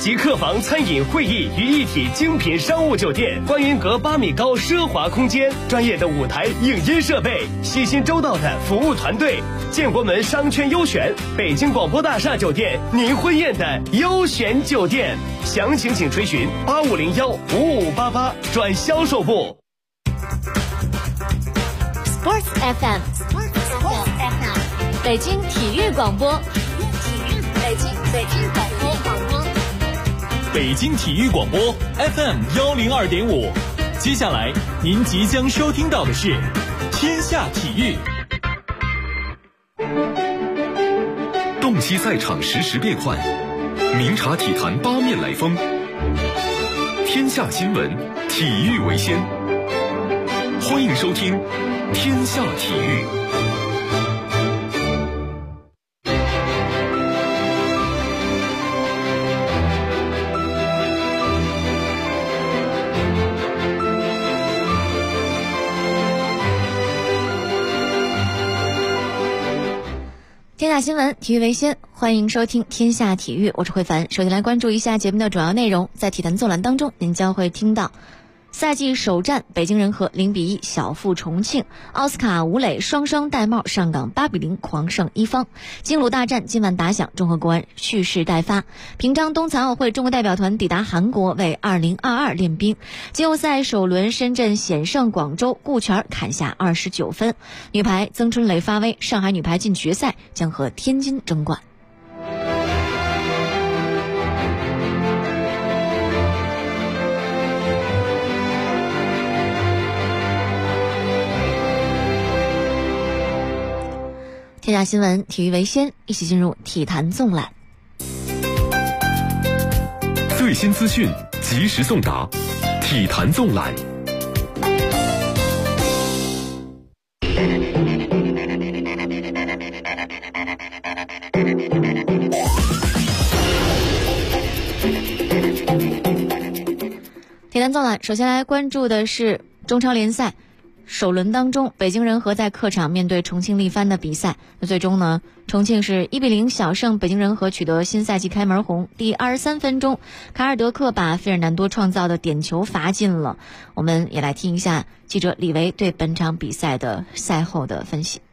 集客房、餐饮、会议于一体精品商务酒店，观云阁8米高奢华空间，专业的舞台影音设备，细心周到的服务团队。建国门商圈优选，北京广播大厦酒店，您婚宴的优选酒店。详情请垂询85015588转销售部。 Sports FM， 北京体育广播，北京广播， 北京体育广播 FM102.5。接下来您即将收听到的是天下体育。 洞悉赛场实时变幻，明察体坛八面来风。天下新闻，体育为先。欢迎收听天下体育。 天下新闻，体育为先，欢迎收听天下体育，我是慧凡。首先来关注一下节目的主要内容。在体坛纵览当中，您将会听到赛季首战，北京人和0-1小负重庆，奥斯卡、吴磊双双戴帽，上港8-0狂胜一方。京鲁大战今晚打响，中赫国安蓄势待发。平昌冬残奥会中国代表团抵达韩国，为2022练兵。季后赛首轮，深圳险胜广州，顾全砍下29分。女排曾春蕾发威，上海女排进决赛，将和天津争冠。天下新闻，体育为先，一起进入体坛纵览。 最新资讯，及时送达，体坛纵览。 体坛纵览，首先来关注的是中超联赛。首轮当中，北京人和在客场面对重庆力帆的比赛，那最终呢，重庆是1-0小胜北京人和，取得新赛季开门红。第23分钟，卡尔德克把费尔南多创造的点球罚进了。我们也来听一下记者李维对本场比赛的赛后的分析。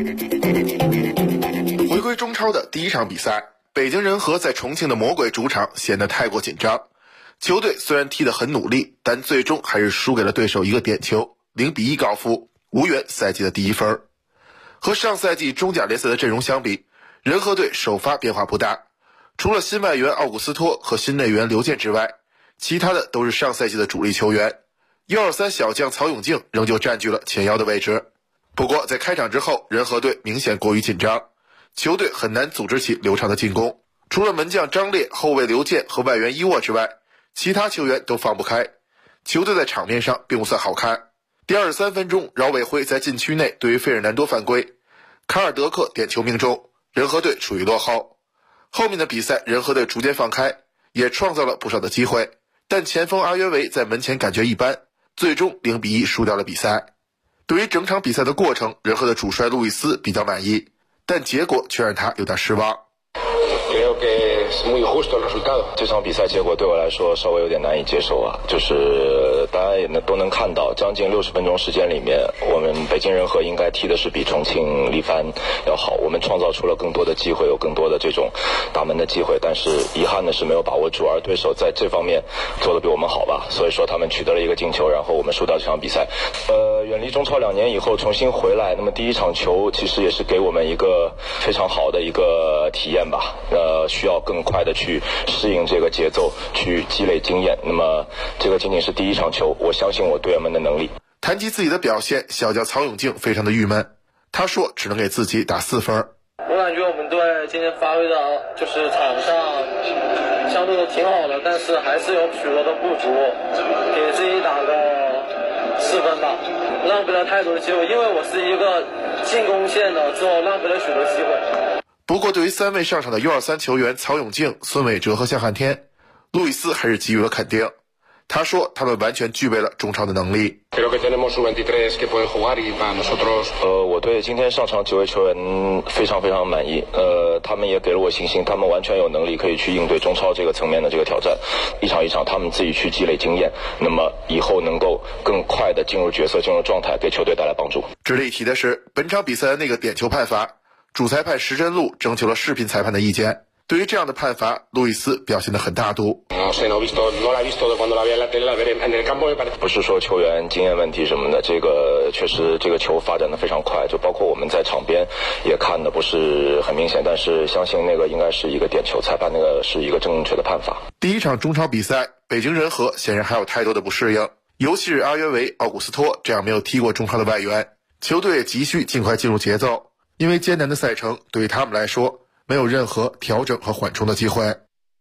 回归中超的第一场比赛，北京人和在重庆的魔鬼主场显得太过紧张。球队虽然踢得很努力，但最终还是输给了对手一个点球，0-1告负，无缘赛季的第一分。和上赛季中甲联赛的阵容相比，人和队首发变化不大，除了新外援奥古斯托和新内援刘健之外，其他的都是上赛季的主力球员。123小将曹永竞仍旧占据了前腰的位置。不过在开场之后，人和队明显过于紧张，球队很难组织起流畅的进攻。除了门将张烈、后卫刘健和外援伊沃之外，其他球员都放不开，球队在场面上并不算好看。第23分钟，饶伟辉在禁区内对于费尔南多犯规，卡尔德克点球命中，人和队处于落后。后面的比赛，人和队逐渐放开，也创造了不少的机会，但前锋阿约维在门前感觉一般，最终0-1输掉了比赛。对于整场比赛的过程，人和的主帅路易斯比较满意，但结果却让他有点失望。 这场比赛结果对我来说稍微有点难以接受啊，就是大家也都能看到，将近60分钟时间里面，我们北京人和应该踢的是比重庆力帆要好，我们创造出了更多的机会，有更多的这种打门的机会，但是遗憾的是没有把握住，而对手在这方面做得比我们好吧，所以说他们取得了一个进球，然后我们输掉这场比赛。远离中超2年以后重新回来，那么第一场球其实也是给我们一个非常好的一个体验吧，需要更快的去适应这个节奏，去积累经验。那么这个仅仅是第一场球，我相信我队员们的能力。 谈及自己的表现，小将曹永竞非常的郁闷，他说只能给自己打4分。 我感觉我们队今天发挥的就是场上相对都挺好的，但是还是有许多的不足，给自己打个4分吧。浪费了太多的机会，因为我是一个进攻线的，之后浪费了许多机会。 不过对于3位上场的U23球员曹永竞、孙伟哲和向汉天，路易斯还是给予了肯定。 他说他们完全具备了中超的能力。 我对今天上场几位球员非常非常满意，他们也给了我信心，他们完全有能力可以去应对中超这个层面的这个挑战，一场一场他们自己去积累经验，那么以后能够更快的进入角色，进入状态，给球队带来帮助。 值得一提的是，本场比赛的那个点球判罚，主裁判石真路征求了视频裁判的意见。对于这样的判罚，路易斯表现得很大度。 不是说球员经验问题什么的，这个确实这个球发展的非常快，就包括我们在场边也看的不是很明显，但是相信那个应该是一个点球，裁判那个是一个正确的判罚。 第一场中超比赛，北京人和显然还有太多的不适应，尤其是阿约维、奥古斯托这样没有踢过中超的外援，球队急需尽快进入节奏，因为艰难的赛程对于他们来说没有任何调整和缓冲的机会。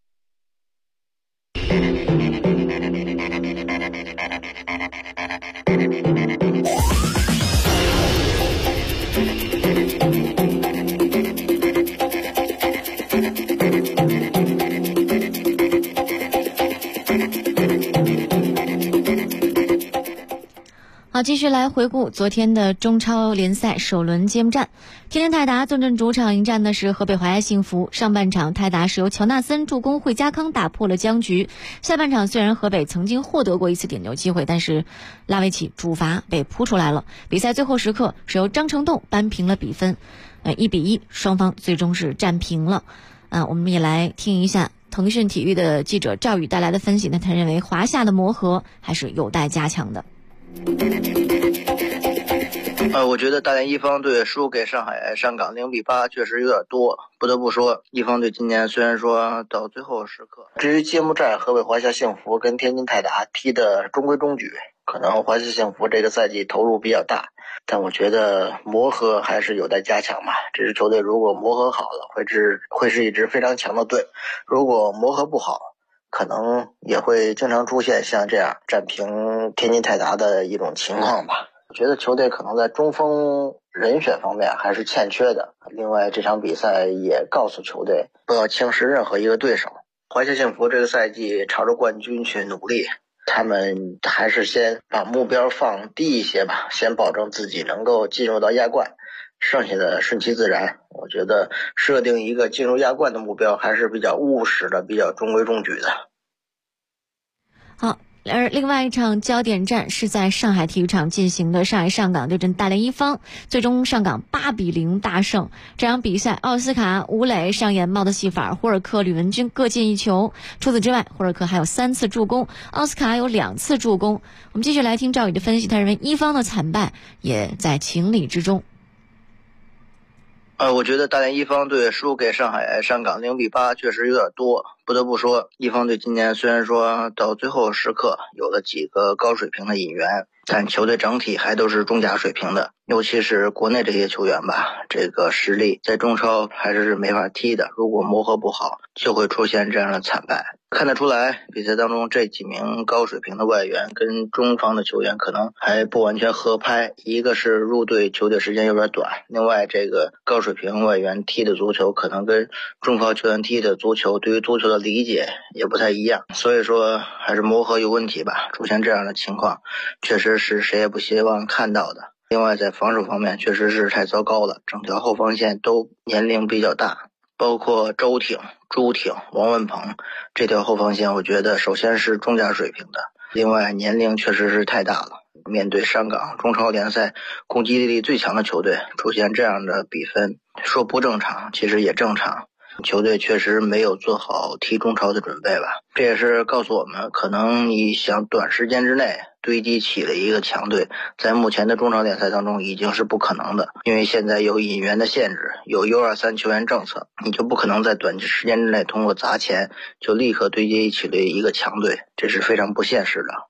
好，继续来回顾昨天的中超联赛首轮揭幕战。天津泰达坐镇主场迎战的是河北华夏幸福。上半场泰达是由乔纳森助攻惠家康打破了僵局。下半场虽然河北曾经获得过一次点球机会，但是拉维奇主罚被扑出来了。比赛最后时刻是由张成栋扳平了比分，1-1，双方最终是战平了。我们也来听一下腾讯体育的记者赵宇带来的分析，他认为华夏的磨合还是有待加强的。 我觉得大连一方队输给上海上港0-8确实有点多，不得不说一方队今年虽然说到最后时刻，至于揭幕战河北华夏幸福跟天津泰达踢的中规中矩，可能华夏幸福这个赛季投入比较大，但我觉得磨合还是有待加强吧。这支球队如果磨合好了，会是一支非常强的队，如果磨合不好，可能也会经常出现像这样战平天津泰达的一种情况吧。我觉得球队可能在中锋人选方面还是欠缺的。另外这场比赛也告诉球队不要轻视任何一个对手。华夏幸福这个赛季朝着冠军去努力，他们还是先把目标放低一些吧，先保证自己能够进入到亚冠，剩下的顺其自然。我觉得设定一个进入亚冠的目标还是比较务实的，比较中规中矩的。 好，而另外一场焦点战是在上海体育场进行的，上海上港对阵大连一方，最终上港8-0大胜。这场比赛奥斯卡、吴磊上演帽子戏法，霍尔克、吕文君各进一球。除此之外，霍尔克还有3次助攻，奥斯卡有2次助攻。我们继续来听赵宇的分析，他认为一方的惨败也在情理之中。 我觉得大连一方队输给上海上港0-8确实有点多，不得不说一方队今年虽然说到最后时刻有了几个高水平的引援，但球队整体还都是中甲水平的，尤其是国内这些球员吧，这个实力在中超还是没法踢的，如果磨合不好就会出现这样的惨败。看得出来比赛当中这几名高水平的外援跟中方的球员可能还不完全合拍，一个是入队球队时间有点短，另外这个高水平外援踢的足球可能跟中方球员踢的足球对于足球的理解也不太一样，所以说还是磨合有问题吧，出现这样的情况确实是谁也不希望看到的。另外在防守方面确实是太糟糕了，整条后防线都年龄比较大，包括周挺、朱挺、王文鹏这条后防线，我觉得首先是中甲水平的，另外年龄确实是太大了。面对上港中超联赛攻击力最强的球队，出现这样的比分，说不正常其实也正常，球队确实没有做好踢中超的准备吧。这也是告诉我们，可能你想短时间之内堆积起了一个强队，在目前的中超联赛当中已经是不可能的，因为现在有引援的限制，有 U23 球员政策，你就不可能在短时间之内通过砸钱就立刻堆积起了一个强队，这是非常不现实的。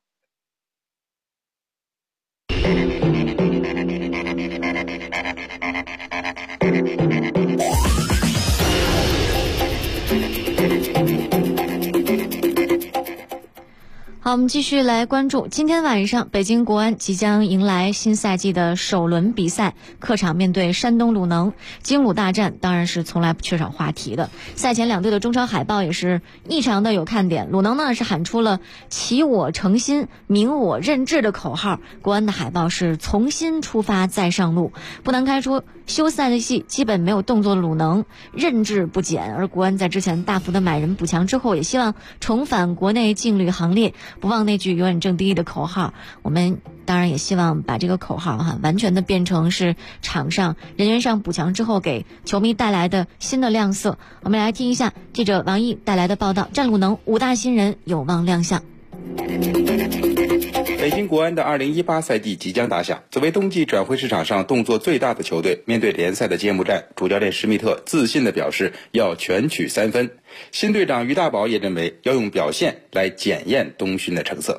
好，我们继续来关注今天晚上北京国安即将迎来新赛季的首轮比赛，客场面对山东鲁能，京鲁大战当然是从来不缺少话题的。赛前两队的中超海报也是异常的有看点，鲁能呢是喊出了齐我诚心，明我任志的口号，国安的海报是从新出发再上路。不难看出，休赛季基本没有动作的鲁能任志不减，而国安在之前大幅的买人补强之后，也希望重返国内劲旅行列，不忘那句永远争第一的口号。我们当然也希望把这个口号完全的变成是场上人员上补强之后给球迷带来的新的亮色。我们来听一下记者王毅带来的报道，战鲁能5大新人有望亮相。 北京国安的2018赛季即将打响，作为冬季转会市场上动作最大的球队，面对联赛的揭幕战，主教练施密特自信地表示要全取3分。新队长于大宝也认为要用表现来检验冬训的成色。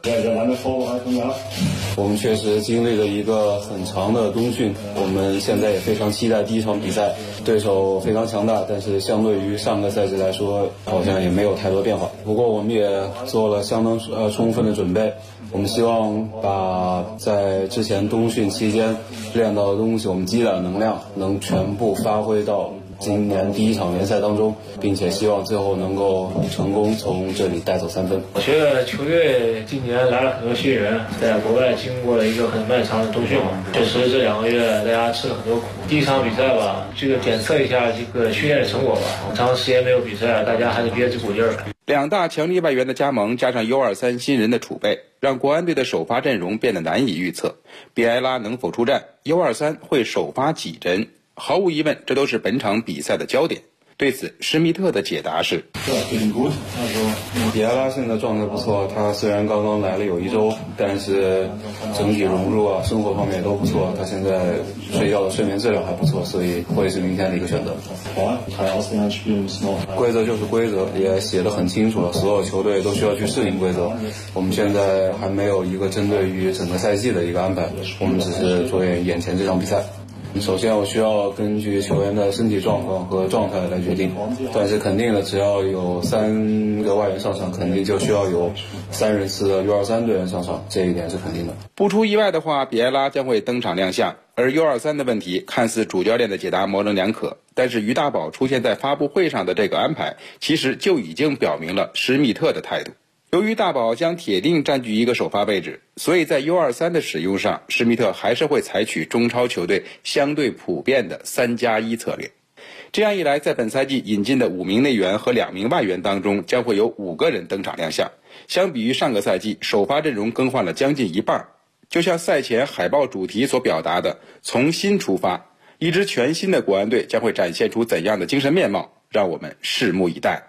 我们确实经历了一个很长的冬训，我们现在也非常期待第一场比赛，对手非常强大，但是相对于上个赛季来说好像也没有太多变化。不过我们也做了相当充分的准备，我们希望把在之前冬训期间练到的东西，我们积攒的能量能全部发挥到今年第一场联赛当中，并且希望最后能够成功从这里带走3分。 我觉得球队今年来了很多新人，在国外经过了一个很漫长的冬训嘛，确实这2个月大家吃了很多苦。第一场比赛吧，这个检测一下这个训练的成果吧，长时间没有比赛，大家还是憋着股劲儿。 2大强力外援的加盟，加上 U23 新人的储备，让国安队的首发阵容变得难以预测。比埃拉能否出战？ U23 会首发几人？毫无疑问，这都是本场比赛的焦点。对此，施密特的解答是： 比埃拉现在状态不错，他虽然刚刚来了有1周，但是整体融入生活方面也都不错，他现在睡觉的睡眠质量还不错，所以会是明天的一个选择。规则就是规则，也写得很清楚了，所有球队都需要去适应规则。我们现在还没有一个针对于整个赛季的一个安排，我们只是做眼前这场比赛。首先我需要根据球员的身体状况和状态来决定，但是肯定的，只要有3个外援上场，肯定就需要有3人次的 U23 队员上场，这一点是肯定的。 不出意外的话，比埃拉将会登场亮相。而 U23 的问题看似主教练的解答模棱两可，但是于大宝出现在发布会上的这个安排，其实就已经表明了施密特的态度。由于大宝将铁定占据一个首发位置，所以在 U23 的使用上，施密特还是会采取中超球队相对普遍的3+1策略。这样一来，在本赛季引进的5名内援和2名外援当中，将会有5个人登场亮相。相比于上个赛季，首发阵容更换了将近一半。就像赛前海报主题所表达的，从新出发，一支全新的国安队将会展现出怎样的精神面貌，让我们拭目以待。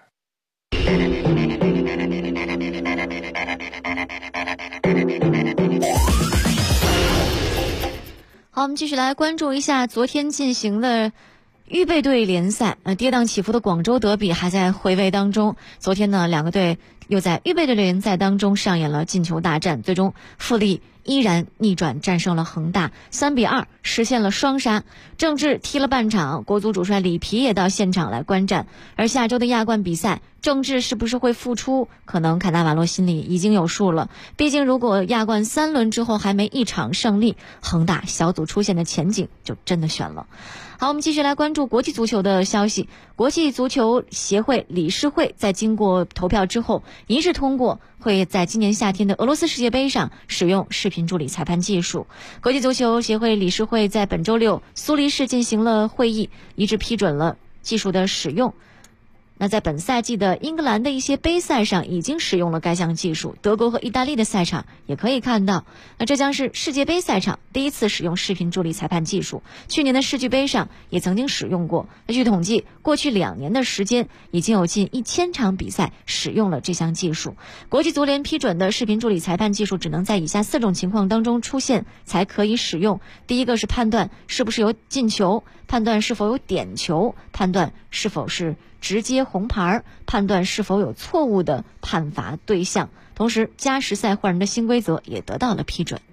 好，我们继续来关注一下昨天进行的预备队联赛。跌宕起伏的广州德比还在回味当中。昨天呢，2个队又在预备队联赛当中上演了进球大战，最终富力依然逆转战胜了恒大，3-2实现了双杀。郑智踢了半场，国足主帅里皮也到现场来观战。而下周的亚冠比赛，郑智是不是会复出，可能卡纳瓦罗心里已经有数了。毕竟如果亚冠3轮之后还没一场胜利，恒大小组出线的前景就真的悬了。好，我们继续来关注国际足球的消息。国际足球协会理事会在经过投票之后，一致通过会在今年夏天的俄罗斯世界杯上使用视频助理裁判技术。国际足球协会理事会在本周6苏黎世进行了会议，一致批准了技术的使用。那在本赛季的英格兰的一些杯赛上已经使用了该项技术，德国和意大利的赛场也可以看到。那这将是世界杯赛场第一次使用视频助理裁判技术，去年的世俱杯上也曾经使用过。那据统计，过去2年的时间已经有近1000场比赛使用了这项技术。国际足联批准的视频助理裁判技术只能在以下4种情况当中出现才可以使用。第一个是判断是不是有进球，判断是否有点球，判断是否是直接红牌，判断是否有错误的判罚对象。同时，加时赛换人的新规则也得到了批准。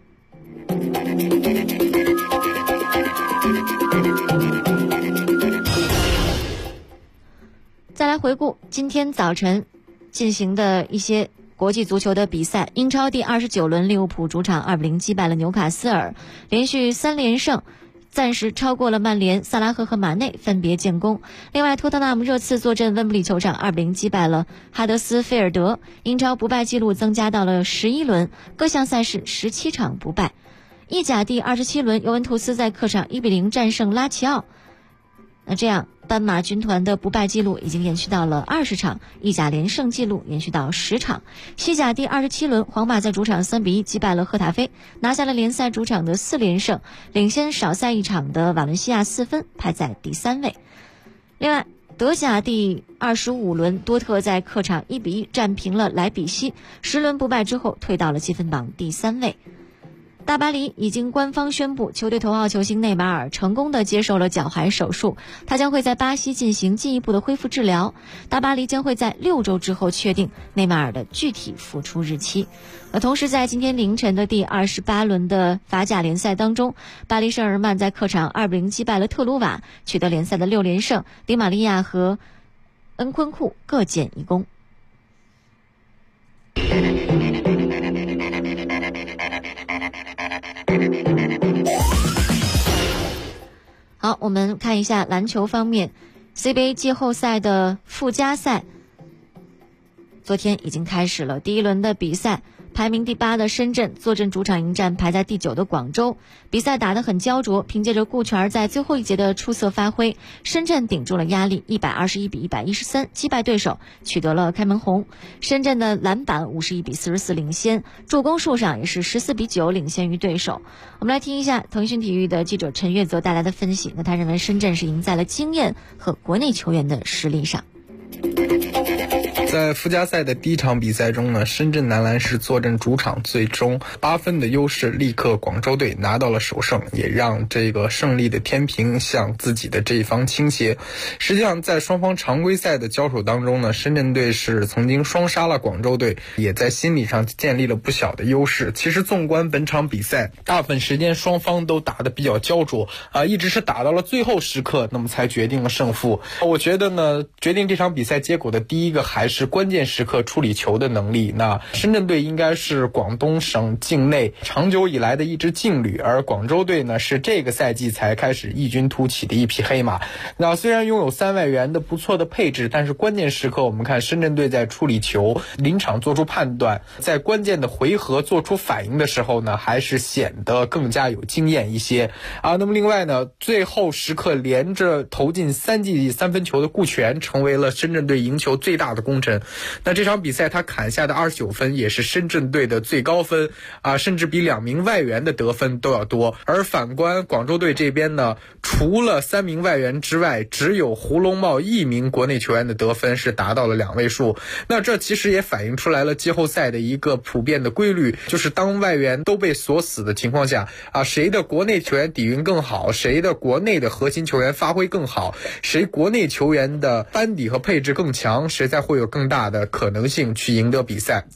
再来回顾今天早晨进行的一些国际足球的比赛，英超第29轮，利物浦主场2-0击败了纽卡斯尔，连续3连胜，暂时超过了曼联，萨拉赫和马内分别建功。另外，托特纳姆热刺坐镇温布利球场2-0击败了哈德斯菲尔德，英超不败纪录增加到了11轮，各项赛事17场不败。意甲第27轮，尤文图斯在客场1-0战胜拉齐奥，那这样斑马军团的不败纪录已经延续到了20场，意甲连胜纪录延续到10场。西甲第27轮，皇马在主场3-1击败了赫塔菲，拿下了联赛主场的4连胜，领先少赛1场的瓦伦西亚4分，排在第3位。另外，德甲第25轮，多特在客场1-1战平了莱比锡，10轮不败之后退到了积分榜第3位。大巴黎已经官方宣布，球队头号球星内马尔成功的接受了脚踝手术，他将会在巴西进行进一步的恢复治疗。大巴黎将会在6周之后确定内马尔的具体复出日期。同时在今天凌晨的第28轮的法甲联赛当中，巴黎圣日耳曼在客场2-0击败了特鲁瓦，取得联赛的6连胜，迪玛利亚和恩昆库各建1功。好，我们看一下篮球方面 CBA 季后赛的附加赛昨天已经开始了。第一轮的比赛，排名第8的深圳坐镇主场迎战排在第9的广州，比赛打得很焦灼，凭借着顾全在最后一节的出色发挥，深圳顶住了压力，121-113击败对手，取得了开门红。深圳的篮板51-44领先，助攻数上也是14-9领先于对手。我们来听一下腾讯体育的记者陈月泽带来的分析，那他认为深圳是赢在了经验和国内球员的实力上。 在附加赛的第一场比赛中呢，深圳男篮是坐镇主场，最终8分的优势力克广州队拿到了首胜，也让这个胜利的天平向自己的这一方倾斜。实际上在双方常规赛的交手当中呢，深圳队是曾经双杀了广州队，也在心理上建立了不小的优势。其实纵观本场比赛，大部分时间双方都打得比较焦灼一直是打到了最后时刻，那么才决定了胜负。我觉得呢，决定这场比赛结果的第一个还是关键时刻处理球的能力。那深圳队应该是广东省境内长久以来的一支劲旅，而广州队呢是这个赛季才开始异军突起的一匹黑马。那虽然拥有3外援的不错的配置，但是关键时刻我们看深圳队在处理球、临场做出判断，在关键的回合做出反应的时候呢，还是显得更加有经验一些那么另外呢，最后时刻连着投进3记3分球的顾全，成为了深圳队赢球最大的功臣。那这场比赛他砍下的29分也是深圳队的最高分甚至比2名外援的得分都要多。而反观广州队这边呢，除了3名外援之外，只有胡龙茂1名国内球员的得分是达到了2位数。那这其实也反映出来了季后赛的一个普遍的规律，就是当外援都被锁死的情况下谁的国内球员底蕴更好，谁的国内的核心球员发挥更好，谁国内球员的班底和配置更强，谁才会有更大的可能性去赢得比赛。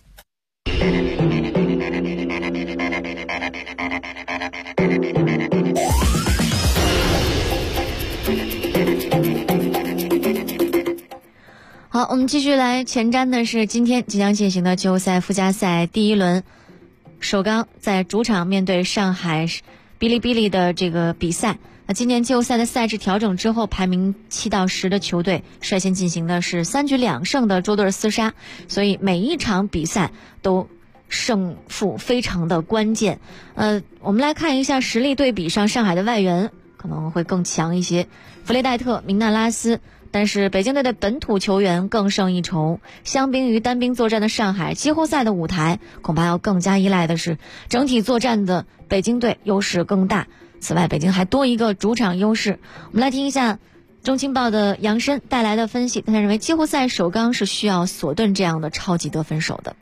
好，我们继续来前瞻的是今天即将进行的季后赛附加赛第一轮，首钢在主场面对上海哔哩哔哩的这个比赛。今年季后赛的赛制调整之后，排名7到10的球队率先进行的是3局2胜的捉对厮杀，所以每一场比赛都胜负非常的关键。我们来看一下实力对比上，上海的外援可能会更强一些，弗雷戴特、明纳拉斯，但是北京队的本土球员更胜一筹。相比于单兵作战的上海，季后赛的舞台恐怕要更加依赖的是整体作战的北京队优势更大。此外，北京还多一个主场优势。我们来听一下中青报的杨申带来的分析，他认为季后赛首钢是需要索顿这样的超级得分手的。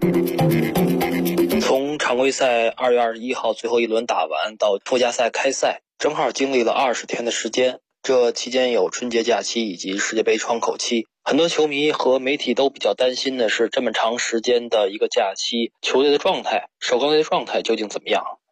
从常规赛2月21号最后一轮打完到附加赛开赛，正好经历了20天的时间。这期间有春节假期以及世界杯窗口期，很多球迷和媒体都比较担心的是，这么长时间的一个假期，球队的状态，首钢队的状态究竟怎么样？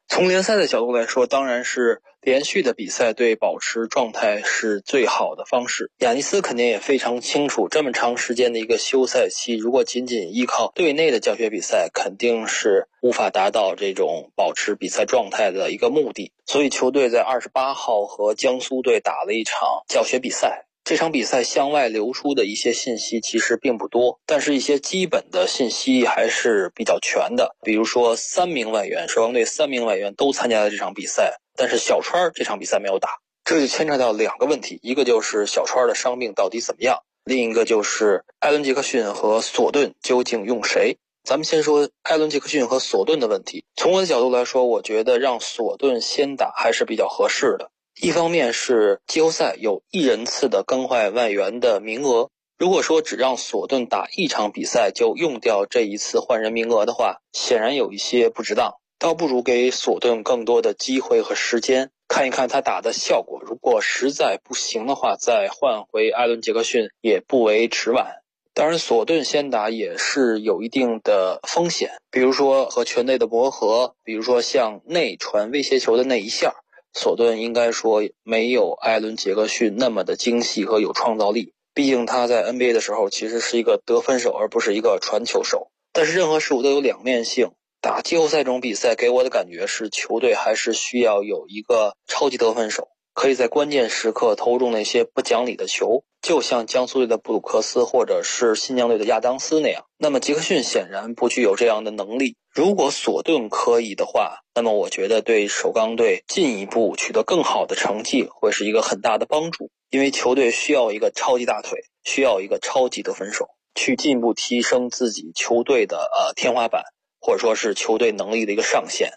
从联赛的角度来说，当然是连续的比赛对保持状态是最好的方式。亚尼斯肯定也非常清楚，这么长时间的一个休赛期，如果仅仅依靠队内的教学比赛，肯定是无法达到这种保持比赛状态的一个目的。所以球队在28号和江苏队打了一场教学比赛。这场比赛向外流出的一些信息其实并不多，但是一些基本的信息还是比较全的。比如说3名外援，首钢队3名外援都参加了这场比赛，但是小川这场比赛没有打，这就牵扯到2个问题，一个就是小川的伤病到底怎么样，另一个就是艾伦·杰克逊和索顿究竟用谁。咱们先说艾伦·杰克逊和索顿的问题。从我的角度来说，我觉得让索顿先打还是比较合适的。一方面是季后赛有1人次的更换外援的名额，如果说只让索顿打1场比赛就用掉这一次换人名额的话，显然有一些不值当，倒不如给索顿更多的机会和时间，看一看他打的效果，如果实在不行的话，再换回艾伦·杰克逊也不为迟晚。当然索顿先打也是有一定的风险，比如说和全队的磨合，比如说像内传威胁球的那一下，索顿应该说没有艾伦·杰克逊那么的精细和有创造力，毕竟他在 NBA 的时候其实是一个得分手而不是一个传球手。但是任何事物都有两面性，打季后赛这种比赛给我的感觉是球队还是需要有一个超级得分手，可以在关键时刻投中那些不讲理的球，就像江苏队的布鲁克斯或者是新疆队的亚当斯那样。那么杰克逊显然不具有这样的能力，如果索顿可以的话，那么我觉得对首钢队进一步取得更好的成绩会是一个很大的帮助，因为球队需要一个超级大腿，需要一个超级得分手，去进一步提升自己球队的天花板，或者说是球队能力的一个上限。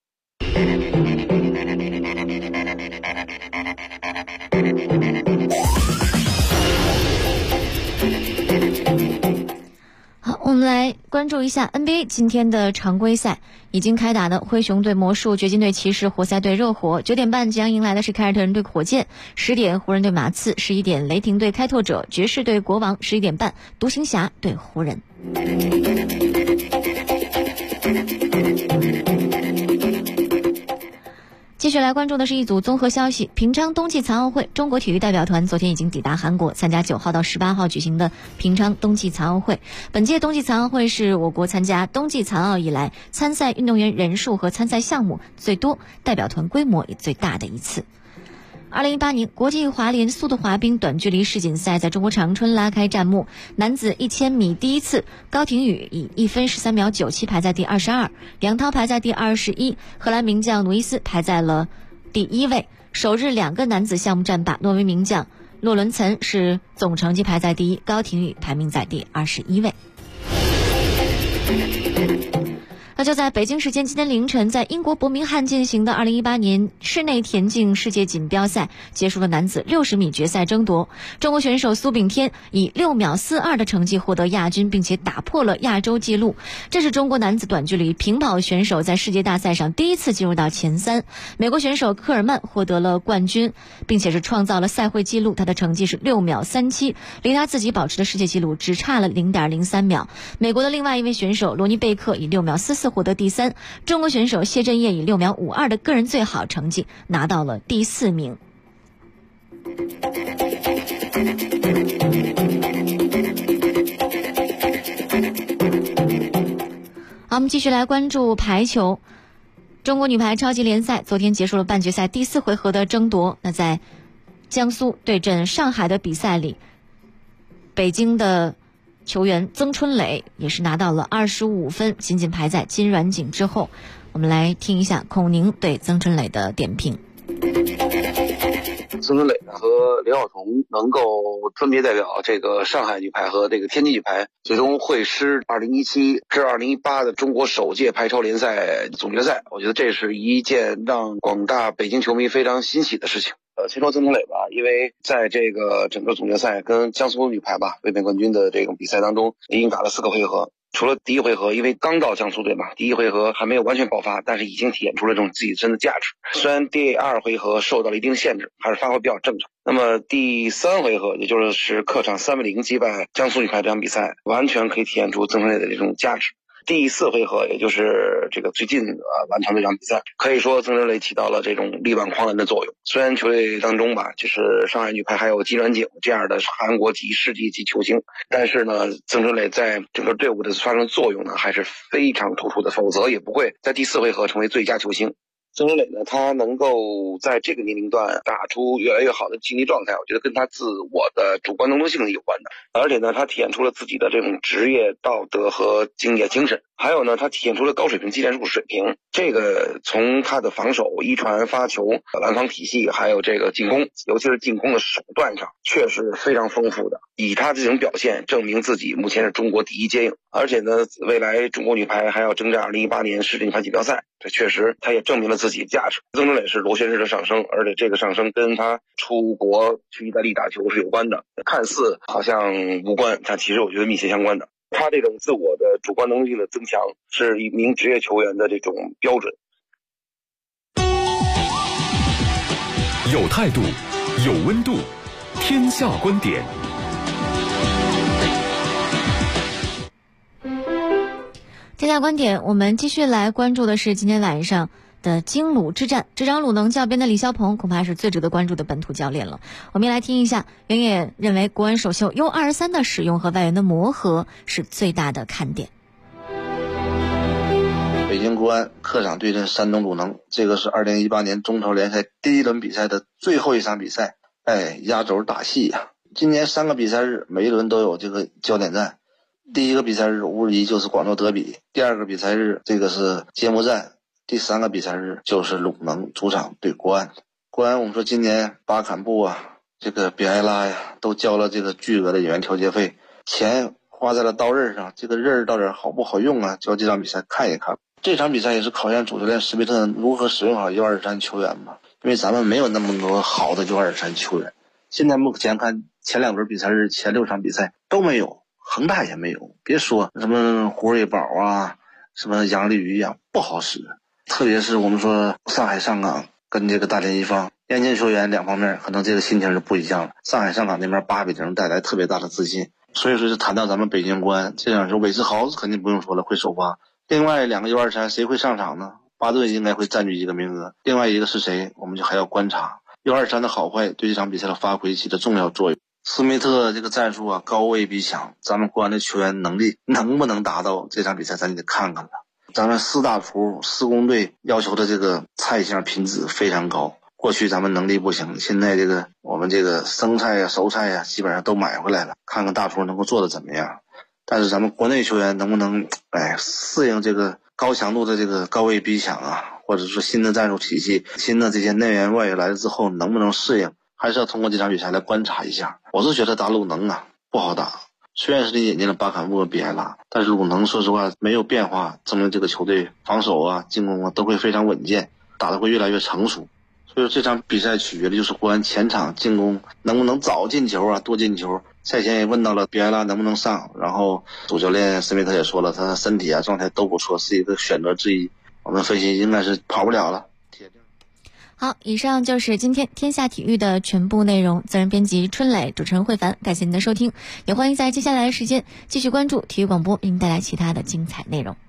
好，我们来关注一下 NBA 今天的常规赛已经开打的灰熊队魔术、掘金队骑士、活塞队热火。9点半将迎来的是凯尔特人对火箭，10点湖人对马刺，11点雷霆对开拓者，爵士对国王，11点半独行侠对湖人。继续来关注的是一组综合消息。平昌冬季残奥会，中国体育代表团昨天已经抵达韩国，参加9号到18号举行的平昌冬季残奥会。本届冬季残奥会是我国参加冬季残奥以来参赛运动员人数和参赛项目最多、代表团规模也最大的一次。2018年国际滑联速度滑冰短距离世锦赛在中国长春拉开战幕，男子1000米第一次，高亭宇以1分13秒97排在第22，梁涛排在第21，荷兰名将努伊斯排在了第1位。首日2个男子项目战罢，挪威名将洛伦岑是总成绩排在第1，高亭宇排名在第21位。那就在北京时间今天凌晨，在英国伯明翰进行的2018年室内田径世界锦标赛结束了男子60米决赛争夺，中国选手苏炳添以6秒42的成绩获得亚军，并且打破了亚洲纪录。这是中国男子短距离平跑选手在世界大赛上第一次进入到前3。美国选手科尔曼获得了冠军，并且是创造了赛会纪录，他的成绩是6秒37，离他自己保持的世界纪录只差了 0.03 秒。美国的另外一位选手罗尼贝克以6秒44获得第3，中国选手谢震业以6秒52的个人最好成绩拿到了第4名。好，我们继续来关注排球。中国女排超级联赛昨天结束了半决赛第4回合的争夺。那在江苏对阵上海的比赛里，北京的球员曾春蕾也是拿到了25分，仅仅排在金软景之后。我们来听一下孔宁对曾春蕾的点评。 曾春蕾和刘晓彤能够分别代表这个上海女排和这个天津女排，最终会师2017至2018的中国首届排超联赛总决赛。我觉得这是一件让广大北京球迷非常欣喜的事情。先说曾春蕾吧，因为在这个整个总决赛跟江苏女排吧卫冕冠军的这种比赛当中，已经打了4个回合。除了第一回合，因为刚到江苏队嘛，第一回合还没有完全爆发，但是已经体现出了这种自己真的价值。虽然第2回合受到了一定限制，还是发挥比较正常。那么第3回合，也就是客场3-0击败江苏女排这场比赛，完全可以体现出曾春蕾的这种价值。 第4回合，也就是这个最近完成这场比赛，可以说曾志磊起到了这种力挽狂澜的作用。虽然球队当中吧，就是上海女排还有金软景这样的韩国级世纪级球星，但是呢，曾志磊在整个队伍的发生作用呢还是非常突出的，否则也不会在第4回合成为最佳球星。曾志磊呢，他能够在这个年龄段打出越来越好的竞技状态，我觉得跟他自我的主观能动性有关的。而且呢，他体现出了自己的这种职业道德和敬业精神，还有呢，他体现出了高水平技战术水平。这个从他的防守、一传发球、拦防体系，还有这个进攻，尤其是进攻的手段上，确实非常丰富的。以他这种表现，证明自己目前是中国第一接应。而且呢，未来中国女排还要征战2018年世界女排锦标赛，这确实他也证明了自己的价值。曾志磊是螺旋式的上升，而且这个上升跟他出国去意大利打球是有关的，看似好像无关，但其实我觉得密切相关的。他这种自我的主观能力的增强，是一名职业球员的这种标准。 有态度，有温度，天下观点。 天下观点，我们继续来关注的是今天晚上的京鲁之战。执掌鲁能教鞭的李霄鹏恐怕是最值得关注的本土教练了。我们来听一下，原野认为国安首秀 U23 的使用和外援的磨合是最大的看点。 北京国安客场对阵山东鲁能，这个是2018年中超联赛第一轮比赛的最后一场比赛，压轴打戏呀。今年3个比赛日，每一轮都有这个焦点战。第一个比赛日无疑就是广州德比，第2个比赛日这个是揭幕战，第3个比赛日就是鲁能主场对国安。国安我们说今年巴坎布啊，这个比埃拉呀，都交了这个巨额的演员调节费，钱花在了刀刃上，这个刃到底好不好用啊？就要这场比赛看一看。这场比赛也是考验主教练施密特如何使用好 U23 球员嘛，因为咱们没有那么多好的 U23 球员。现在目前看前2轮比赛日前6场比赛都没有，恒大也没有，别说什么胡瑞宝啊，什么杨丽瑜啊，不好使。特别是我们说上海上港跟这个大连一方年轻球员两方面，可能这个心情是不一样了。上海上港那边8-0带来特别大的自信，所以说是谈到咱们北京国安这场球，韦世豪肯定不用说了，会首发。另外2个 U23 谁会上场呢？巴顿应该会占据一个名额，另外一个是谁，我们就还要观察。U23 的好坏对这场比赛的发挥起的重要作用。施密特这个战术啊，高位逼抢，咱们国安的球员能力能不能达到这场比赛，咱就得看看了。咱们4大厨施工队要求的这个菜项品质非常高，过去咱们能力不行，现在这个我们这个生菜呀、熟菜呀，基本上都买回来了，看看大厨能够做的怎么样。但是咱们国内球员能不能适应这个高强度的这个高位逼抢啊，或者说新的战术体系，新的这些内援外援来了之后能不能适应，还是要通过这场比赛来观察一下。我是觉得打鲁能啊不好打，虽然是你引进了巴坎布和比埃拉，但是鲁能说实话没有变化，证明这个球队防守啊进攻啊都会非常稳健，打得会越来越成熟。所以说这场比赛取决的就是国安前场进攻能不能早进球啊，多进球。赛前也问到了比埃拉能不能上，然后主教练施密特也说了，他身体啊状态都不错，是一个选择之一。我们分析应该是跑不了了。 好，以上就是今天天下体育的全部内容。责任编辑春磊，主持人慧凡，感谢您的收听，也欢迎在接下来的时间继续关注体育广播，为您带来其他的精彩内容。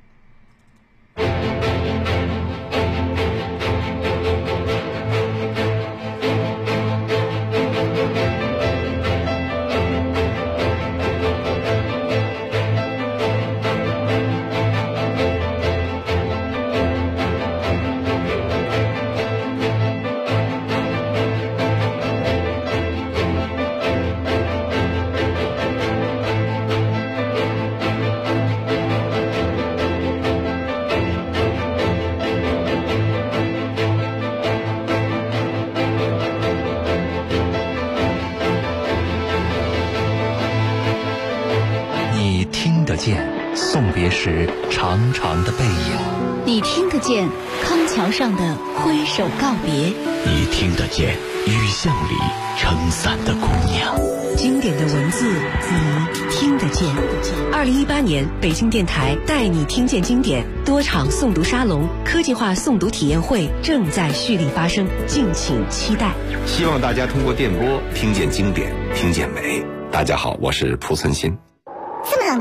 送别时长长的背影， 你听得见康桥上的挥手告别， 你听得见雨巷里撑伞的姑娘。 经典的文字你听得见。2018年北京电台带你听见经典多场诵读沙龙、科技化诵读体验会正在蓄力发生，敬请期待。 希望大家通过电波听见经典，听见美。大家好，我是蒲存昕。 这么冷的天，大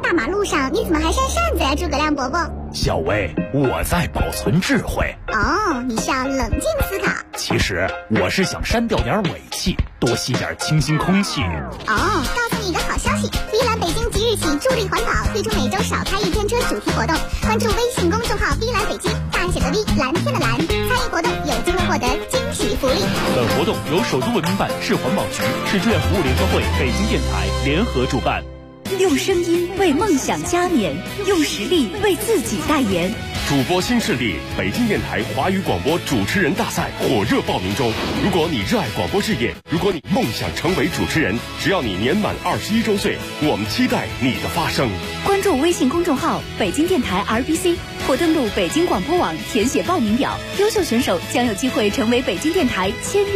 大马路上，你怎么还扇扇子呀，诸葛亮伯伯？ 小薇，我在保存智慧。 哦，你是要冷静思考。 其实我是想删掉点尾气，多吸点清新空气。 哦，告诉你一个好消息，碧蓝北京即日起助力环保，推出每周少开一天车主题活动。关注微信公众号碧蓝北京，大写的 V， 蓝天的蓝，参与活动有机会获得惊喜福利。 本活动由首都文明办、市环保局、市志愿服务联合会、北京电台联合主办。 用声音为梦想加冕，用实力为自己代言。 主播新势力北京电台华语广播主持人大赛火热报名中。如果你热爱广播事业，如果你梦想成为主持人，只要你年满21周岁，我们期待你的发声。 关注微信公众号北京电台 RBC 或登录北京广播网填写报名表，优秀选手将有机会成为北京电台签约